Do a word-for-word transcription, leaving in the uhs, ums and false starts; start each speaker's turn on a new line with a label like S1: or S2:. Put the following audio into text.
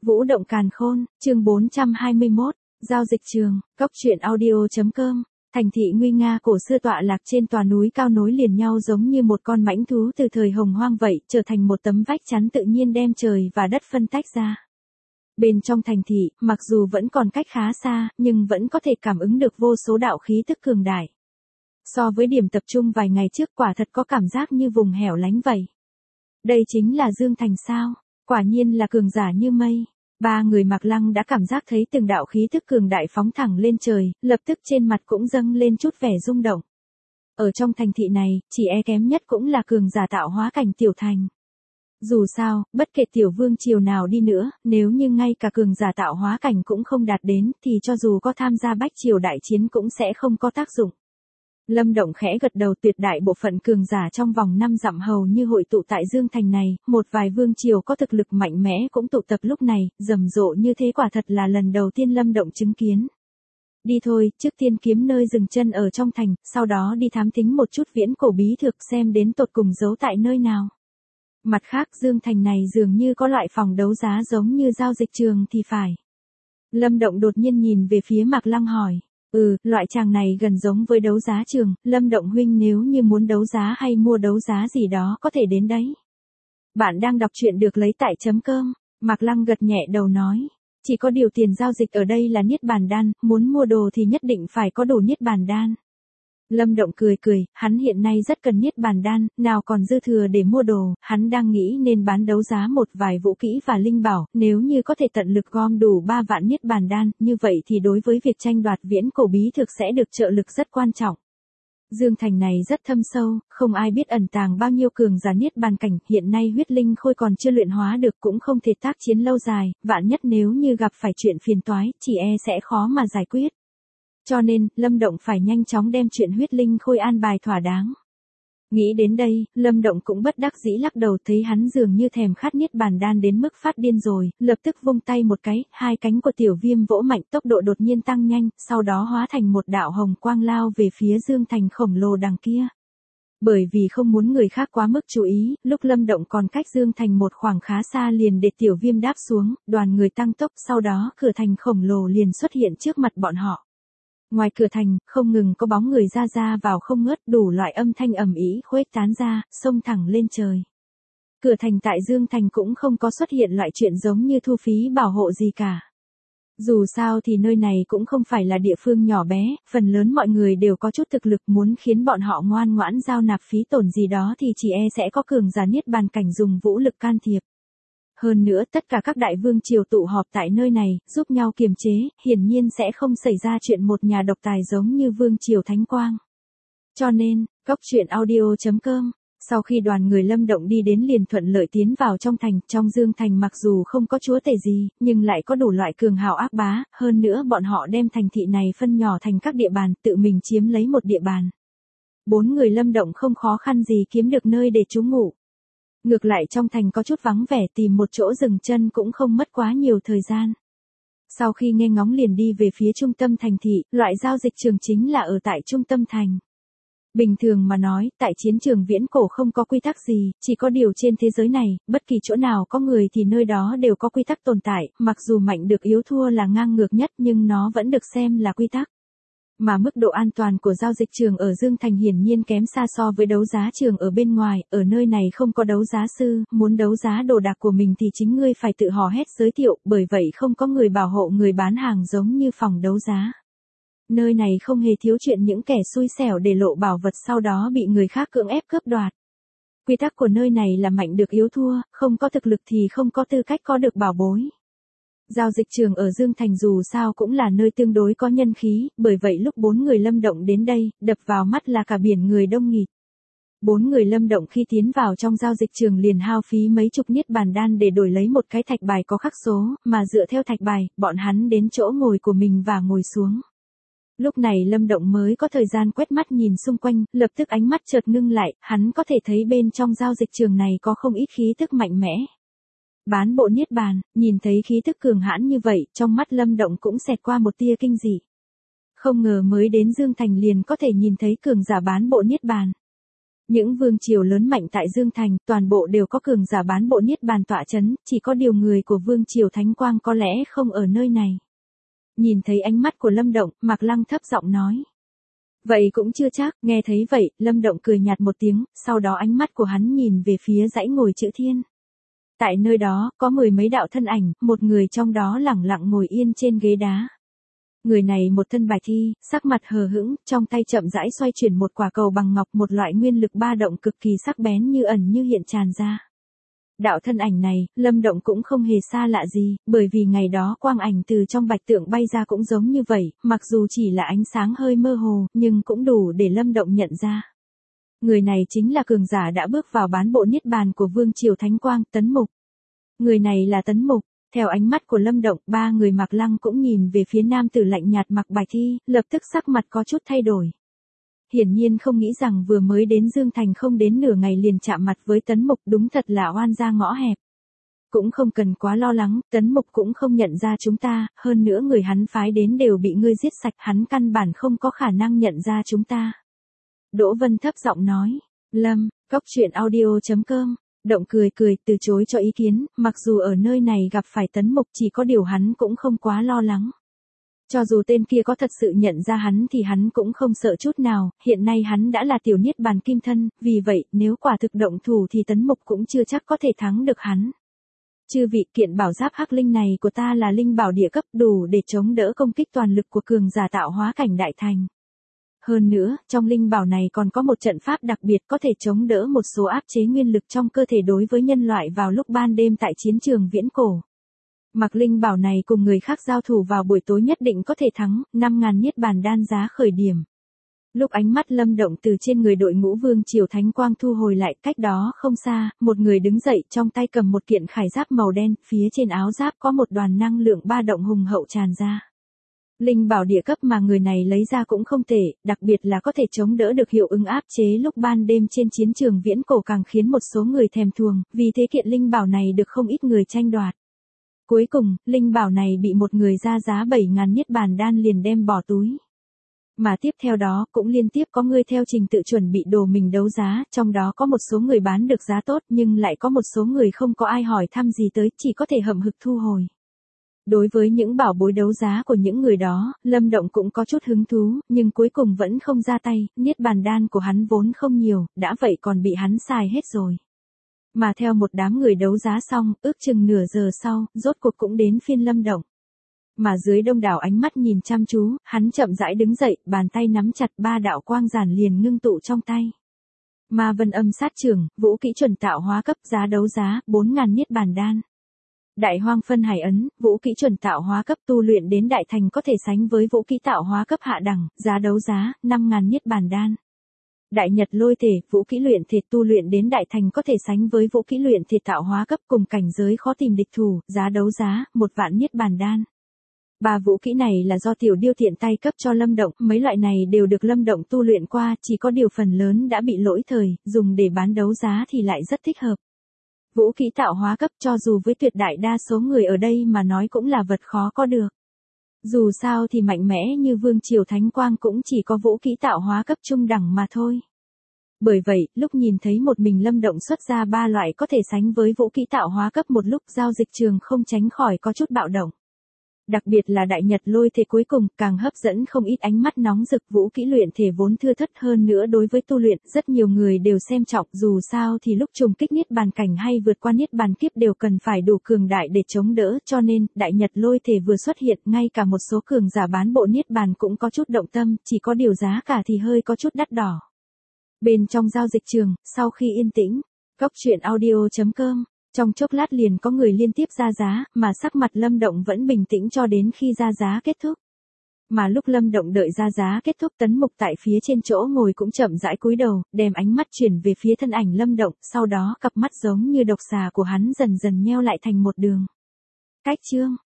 S1: Vũ động càn khôn, chương bốn trăm hai mươi mốt, giao dịch trường, cốc truyện audio.com. Thành thị nguy nga cổ xưa tọa lạc trên tòa núi cao nối liền nhau giống như một con mãnh thú từ thời hồng hoang vậy, trở thành một tấm vách chắn tự nhiên đem trời và đất phân tách ra. Bên trong thành thị, mặc dù vẫn còn cách khá xa, nhưng vẫn có thể cảm ứng được vô số đạo khí tức cường đại. So với điểm tập trung vài ngày trước, quả thật có cảm giác như vùng hẻo lánh vậy. Đây chính là Dương Thành sao? Quả nhiên là cường giả như mây. Ba người Mạc Lăng đã cảm giác thấy từng đạo khí tức cường đại phóng thẳng lên trời, lập tức trên mặt cũng dâng lên chút vẻ rung động. Ở trong thành thị này, chỉ e kém nhất cũng là cường giả tạo hóa cảnh tiểu thành. Dù sao, bất kể tiểu vương triều nào đi nữa, nếu như ngay cả cường giả tạo hóa cảnh cũng không đạt đến, thì cho dù có tham gia bách triều đại chiến cũng sẽ không có tác dụng. Lâm Động khẽ gật đầu, tuyệt đại bộ phận cường giả trong vòng năm dặm hầu như hội tụ tại Dương Thành này, một vài vương triều có thực lực mạnh mẽ cũng tụ tập lúc này, rầm rộ như thế quả thật là lần đầu tiên Lâm Động chứng kiến. Đi thôi, trước tiên kiếm nơi dừng chân ở trong thành, sau đó đi thám thính một chút viễn cổ bí thực xem đến tột cùng giấu tại nơi nào. Mặt khác, Dương Thành này dường như có loại phòng đấu giá giống như giao dịch trường thì phải. Lâm Động đột nhiên nhìn về phía Mạc Lăng hỏi. Ừ, loại tràng này gần giống với đấu giá trường, Lâm Động huynh nếu như muốn đấu giá hay mua đấu giá gì đó có thể đến đấy. Bạn đang đọc truyện được lấy tại chấm cơm, Mạc Lăng gật nhẹ đầu nói. Chỉ có điều tiền giao dịch ở đây là Niết Bàn Đan, muốn mua đồ thì nhất định phải có đủ Niết Bàn Đan. Lâm Động cười cười, hắn hiện nay rất cần Niết Bàn Đan, nào còn dư thừa để mua đồ, hắn đang nghĩ nên bán đấu giá một vài vũ kỹ và linh bảo, nếu như có thể tận lực gom đủ ba vạn Niết Bàn Đan, như vậy thì đối với việc tranh đoạt viễn cổ bí thực sẽ được trợ lực rất quan trọng. Dương Thành này rất thâm sâu, không ai biết ẩn tàng bao nhiêu cường giả Niết Bàn cảnh, hiện nay huyết linh khôi còn chưa luyện hóa được cũng không thể tác chiến lâu dài, vạn nhất nếu như gặp phải chuyện phiền toái, chỉ e sẽ khó mà giải quyết. Cho nên, Lâm Động phải nhanh chóng đem chuyện huyết linh khôi an bài thỏa đáng. Nghĩ đến đây, Lâm Động cũng bất đắc dĩ lắc đầu, thấy hắn dường như thèm khát Niết Bàn Đan đến mức phát điên rồi, lập tức vung tay một cái, hai cánh của tiểu viêm vỗ mạnh, tốc độ đột nhiên tăng nhanh, sau đó hóa thành một đạo hồng quang lao về phía Dương Thành khổng lồ đằng kia. Bởi vì không muốn người khác quá mức chú ý, lúc Lâm Động còn cách Dương Thành một khoảng khá xa liền để tiểu viêm đáp xuống, đoàn người tăng tốc, sau đó cửa thành khổng lồ liền xuất hiện trước mặt bọn họ. Ngoài cửa thành, không ngừng có bóng người ra ra vào không ngớt, đủ loại âm thanh ầm ĩ khuếch tán ra, xông thẳng lên trời. Cửa thành tại Dương Thành cũng không có xuất hiện loại chuyện giống như thu phí bảo hộ gì cả. Dù sao thì nơi này cũng không phải là địa phương nhỏ bé, phần lớn mọi người đều có chút thực lực, muốn khiến bọn họ ngoan ngoãn giao nạp phí tổn gì đó thì chỉ e sẽ có cường giả Niết Bàn cảnh dùng vũ lực can thiệp. Hơn nữa, tất cả các đại vương triều tụ họp tại nơi này, giúp nhau kiềm chế, hiển nhiên sẽ không xảy ra chuyện một nhà độc tài giống như vương triều Thánh Quang. Cho nên, cốc truyện audio.com, sau khi đoàn người Lâm Động đi đến liền thuận lợi tiến vào trong thành, trong Dương Thành mặc dù không có chúa tể gì, nhưng lại có đủ loại cường hào ác bá, hơn nữa bọn họ đem thành thị này phân nhỏ thành các địa bàn, tự mình chiếm lấy một địa bàn. Bốn người Lâm Động không khó khăn gì kiếm được nơi để trú ngụ. Ngược lại trong thành có chút vắng vẻ, tìm một chỗ dừng chân cũng không mất quá nhiều thời gian. Sau khi nghe ngóng liền đi về phía trung tâm thành thị, loại giao dịch trường chính là ở tại trung tâm thành. Bình thường mà nói, tại chiến trường viễn cổ không có quy tắc gì, chỉ có điều trên thế giới này, bất kỳ chỗ nào có người thì nơi đó đều có quy tắc tồn tại, mặc dù mạnh được yếu thua là ngang ngược nhất nhưng nó vẫn được xem là quy tắc. Mà mức độ an toàn của giao dịch trường ở Dương Thành hiển nhiên kém xa so với đấu giá trường ở bên ngoài, ở nơi này không có đấu giá sư, muốn đấu giá đồ đạc của mình thì chính ngươi phải tự hò hét giới thiệu, bởi vậy không có người bảo hộ người bán hàng giống như phòng đấu giá. Nơi này không hề thiếu chuyện những kẻ xui xẻo để lộ bảo vật sau đó bị người khác cưỡng ép cướp đoạt. Quy tắc của nơi này là mạnh được yếu thua, không có thực lực thì không có tư cách có được bảo bối. Giao dịch trường ở Dương Thành dù sao cũng là nơi tương đối có nhân khí, bởi vậy lúc bốn người Lâm Động đến đây, đập vào mắt là cả biển người đông nghịt. Bốn người Lâm Động khi tiến vào trong giao dịch trường liền hao phí mấy chục Niết Bàn Đan để đổi lấy một cái thạch bài có khắc số, mà dựa theo thạch bài, bọn hắn đến chỗ ngồi của mình và ngồi xuống. Lúc này Lâm Động mới có thời gian quét mắt nhìn xung quanh, lập tức ánh mắt chợt ngưng lại, hắn có thể thấy bên trong giao dịch trường này có không ít khí tức mạnh mẽ. Bán bộ Niết Bàn, nhìn thấy khí tức cường hãn như vậy, trong mắt Lâm Động cũng xẹt qua một tia kinh dị. Không ngờ mới đến Dương Thành liền có thể nhìn thấy cường giả bán bộ Niết Bàn. Những vương triều lớn mạnh tại Dương Thành, toàn bộ đều có cường giả bán bộ niết bàn tọa chấn, chỉ có điều người của vương triều Thánh Quang có lẽ không ở nơi này. Nhìn thấy ánh mắt của Lâm Động, Mạc Lăng thấp giọng nói. Vậy cũng chưa chắc, nghe thấy vậy, Lâm Động cười nhạt một tiếng, sau đó ánh mắt của hắn nhìn về phía dãy ngồi chữ thiên. Tại nơi đó, có mười mấy đạo thân ảnh, một người trong đó lẳng lặng ngồi yên trên ghế đá. Người này một thân bạch thi, sắc mặt hờ hững, trong tay chậm rãi xoay chuyển một quả cầu bằng ngọc, một loại nguyên lực ba động cực kỳ sắc bén như ẩn như hiện tràn ra. Đạo thân ảnh này, Lâm Động cũng không hề xa lạ gì, bởi vì ngày đó quang ảnh từ trong bạch tượng bay ra cũng giống như vậy, mặc dù chỉ là ánh sáng hơi mơ hồ, nhưng cũng đủ để Lâm Động nhận ra. Người này chính là cường giả đã bước vào bán bộ niết bàn của vương triều Thánh Quang, Tấn Mục. Người này là Tấn Mục. Theo ánh mắt của Lâm Động, ba người Mạc Lăng cũng nhìn về phía nam tử lạnh nhạt mặc bạch thi, lập tức sắc mặt có chút thay đổi. Hiển nhiên không nghĩ rằng vừa mới đến Dương Thành không đến nửa ngày liền chạm mặt với Tấn Mục, đúng thật là oan gia ngõ hẹp. Cũng không cần quá lo lắng, Tấn Mục cũng không nhận ra chúng ta, hơn nữa người hắn phái đến đều bị ngươi giết sạch, hắn căn bản không có khả năng nhận ra chúng ta. Đỗ Vân thấp giọng nói. Lâm, cóc truyện audio chấm com. Động cười cười, từ chối cho ý kiến, mặc dù ở nơi này gặp phải Tấn Mục, chỉ có điều hắn cũng không quá lo lắng. Cho dù tên kia có thật sự nhận ra hắn thì hắn cũng không sợ chút nào, hiện nay hắn đã là tiểu niết bàn kim thân, vì vậy, nếu quả thực động thủ thì Tấn Mục cũng chưa chắc có thể thắng được hắn. Chư vị, kiện bảo giáp hắc linh này của ta là linh bảo địa cấp, đủ để chống đỡ công kích toàn lực của cường giả tạo hóa cảnh đại thành. Hơn nữa, trong linh bảo này còn có một trận pháp đặc biệt có thể chống đỡ một số áp chế nguyên lực trong cơ thể đối với nhân loại vào lúc ban đêm tại chiến trường viễn cổ. Mặc linh bảo này cùng người khác giao thủ vào buổi tối nhất định có thể thắng, năm ngàn niết bàn đan giá khởi điểm. Lúc ánh mắt Lâm Động từ trên người đội ngũ vương triều Thánh Quang thu hồi lại, cách đó không xa, một người đứng dậy trong tay cầm một kiện khải giáp màu đen, phía trên áo giáp có một đoàn năng lượng ba động hùng hậu tràn ra. Linh bảo địa cấp mà người này lấy ra cũng không tệ, đặc biệt là có thể chống đỡ được hiệu ứng áp chế lúc ban đêm trên chiến trường viễn cổ càng khiến một số người thèm thuồng, vì thế kiện linh bảo này được không ít người tranh đoạt. Cuối cùng, linh bảo này bị một người ra giá bảy ngàn niết bàn đan liền đem bỏ túi. Mà tiếp theo đó, cũng liên tiếp có người theo trình tự chuẩn bị đồ mình đấu giá, trong đó có một số người bán được giá tốt nhưng lại có một số người không có ai hỏi thăm gì tới, chỉ có thể hậm hực thu hồi. Đối với những bảo bối đấu giá của những người đó, Lâm Động cũng có chút hứng thú, nhưng cuối cùng vẫn không ra tay, niết bàn đan của hắn vốn không nhiều, đã vậy còn bị hắn xài hết rồi. Mà theo một đám người đấu giá xong, ước chừng nửa giờ sau, rốt cuộc cũng đến phiên Lâm Động. Mà dưới đông đảo ánh mắt nhìn chăm chú, hắn chậm rãi đứng dậy, bàn tay nắm chặt ba đạo quang giản liền ngưng tụ trong tay. Ma vân âm sát trường, vũ kỹ chuẩn tạo hóa cấp, giá đấu giá, bốn ngàn niết bàn đan. Đại hoang phân hải ấn, vũ kỹ chuẩn tạo hóa cấp tu luyện đến đại thành có thể sánh với vũ kỹ tạo hóa cấp hạ đẳng, giá đấu giá, năm ngàn niết bàn đan. Đại nhật lôi thể, vũ kỹ luyện thể tu luyện đến đại thành có thể sánh với vũ kỹ luyện thể tạo hóa cấp cùng cảnh giới khó tìm địch thủ, giá đấu giá, một vạn niết bàn đan. Ba vũ kỹ này là do tiểu điêu tiện tay cấp cho Lâm Động, mấy loại này đều được Lâm Động tu luyện qua, chỉ có điều phần lớn đã bị lỗi thời, dùng để bán đấu giá thì lại rất thích hợp. Vũ kỹ tạo hóa cấp cho dù với tuyệt đại đa số người ở đây mà nói cũng là vật khó có được. Dù sao thì mạnh mẽ như vương triều Thánh Quang cũng chỉ có vũ kỹ tạo hóa cấp trung đẳng mà thôi. Bởi vậy, lúc nhìn thấy một mình Lâm Động xuất ra ba loại có thể sánh với vũ kỹ tạo hóa cấp một lúc, giao dịch trường không tránh khỏi có chút bạo động. Đặc biệt là đại nhật lôi thể cuối cùng, càng hấp dẫn không ít ánh mắt nóng rực, vũ kỹ luyện thể vốn thưa thất hơn nữa đối với tu luyện, rất nhiều người đều xem trọng, dù sao thì lúc trùng kích niết bàn cảnh hay vượt qua niết bàn kiếp đều cần phải đủ cường đại để chống đỡ, cho nên, đại nhật lôi thể vừa xuất hiện, ngay cả một số cường giả bán bộ niết bàn cũng có chút động tâm, chỉ có điều giá cả thì hơi có chút đắt đỏ. Bên trong giao dịch trường, sau khi yên tĩnh, cóc truyện audio chấm com. Trong chốc lát liền có người liên tiếp ra giá, mà sắc mặt Lâm Động vẫn bình tĩnh cho đến khi ra giá kết thúc. Mà lúc Lâm Động đợi ra giá kết thúc, Tấn Mục tại phía trên chỗ ngồi cũng chậm rãi cúi đầu, đem ánh mắt chuyển về phía thân ảnh Lâm Động, sau đó cặp mắt giống như độc xà của hắn dần dần nheo lại thành một đường. Cách chương